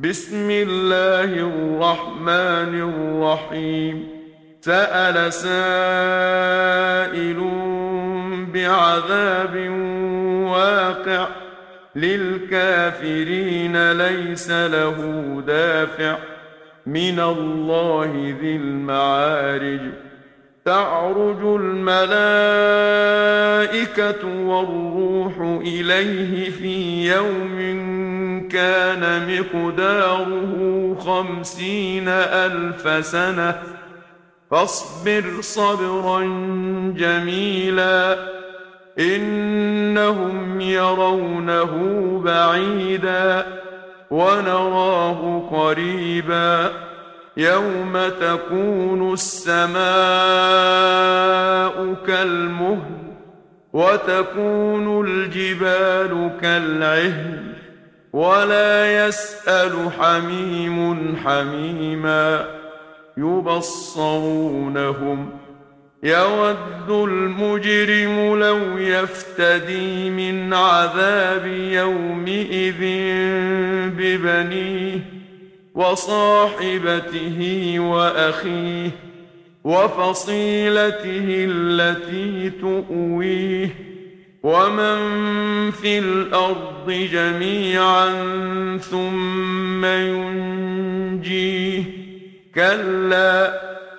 بسم الله الرحمن الرحيم. سأل سائل بعذاب واقع للكافرين ليس له دافع من الله ذي المعارج. تعرج الملائكة والروح إليه في يوم كان مقداره 50,000 سنة فاصبر صبرا جميلا إنهم يرونه بعيدا ونراه قريبا يوم تكون السماء كالمهل وتكون الجبال كالعهن ولا يسأل حميم حميما يبصرونهم يود المجرم لو يفتدي من عذاب يومئذ ببنيه وصاحبته وأخيه وفصيلته التي تؤويه ومن في الأرض جميعا ثم ينجيه كلا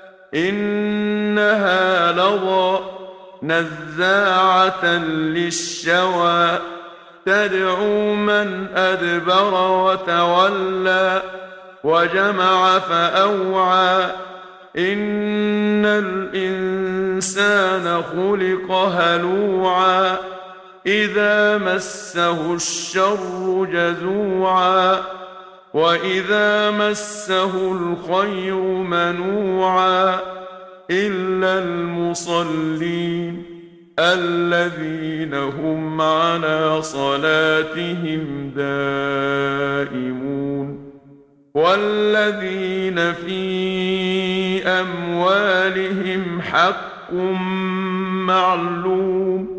إنها لظى نزاعة للشوى تدعو من أدبر وتولى وجمع فأوعى إن الإنسان خلق هلوعا إذا مسه الشر جزوعا وإذا مسه الخير منوعا إلا المصلين الذين هم على صلاتهم دائمون والذين في أموالهم حق معلوم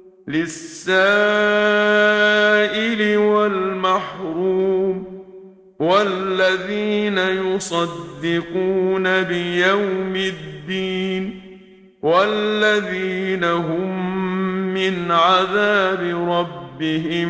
للسائل والمحروم والذين يصدقون بيوم الدين والذين هم من عذاب ربهم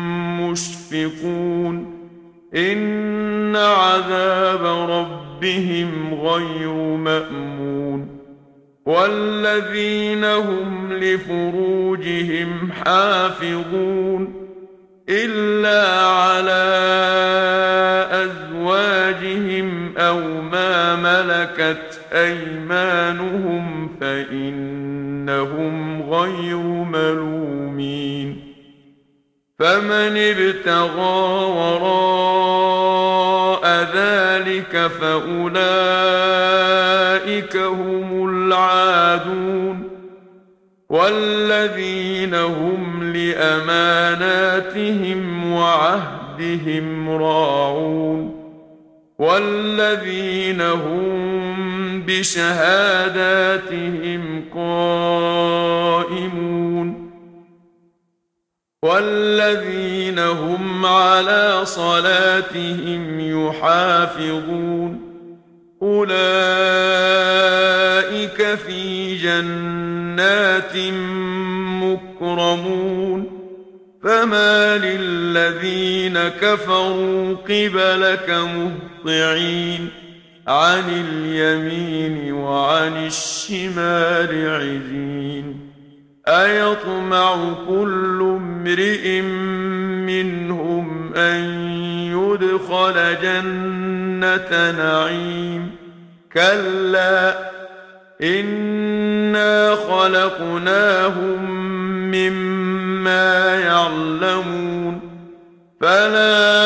مشفقون إن عذاب ربهم غير مأمون والذين هم لفروجهم حافظون إلا على أزواجهم أو ما ملكت أيمانهم فإنهم غير ملومين فمن ابتغى وراء ذلك فأولئك هم العادون والذين هم لأماناتهم وعهدهم راعون والذين هم بشهاداتهم قائمون والذين هم على صلاتهم يحافظون أولئك في جنات مكرمون فما للذين كفروا قبلك مهطعين عن اليمين وعن الشمال عزين أيطمع كل امرئ منهم أن يدخل جنة نعيم كلا إنا خلقناهم مما يعلمون فلا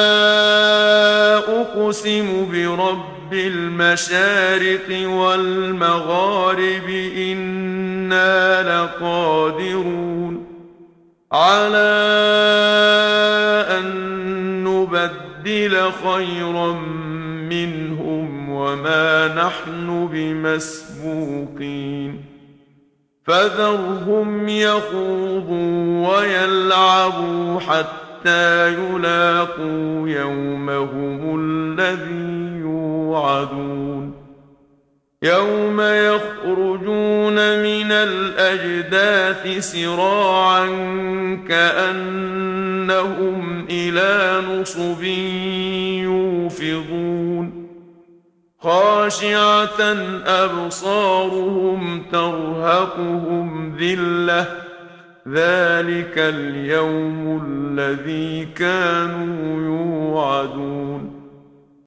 أقسم برب المشارق والمغارب إنا لقادرون على أن نبدل خيرا منهم وما نحن بمسبوقين فذرهم يخوضوا ويلعبوا حتى حتى يلاقوا يومهم الذي يوعدون يوم يخرجون من الأجداث سراعا كأنهم إلى نصب يوفضون خاشعة أبصارهم ترهقهم ذلة ذلك اليوم الذي كانوا يوعدون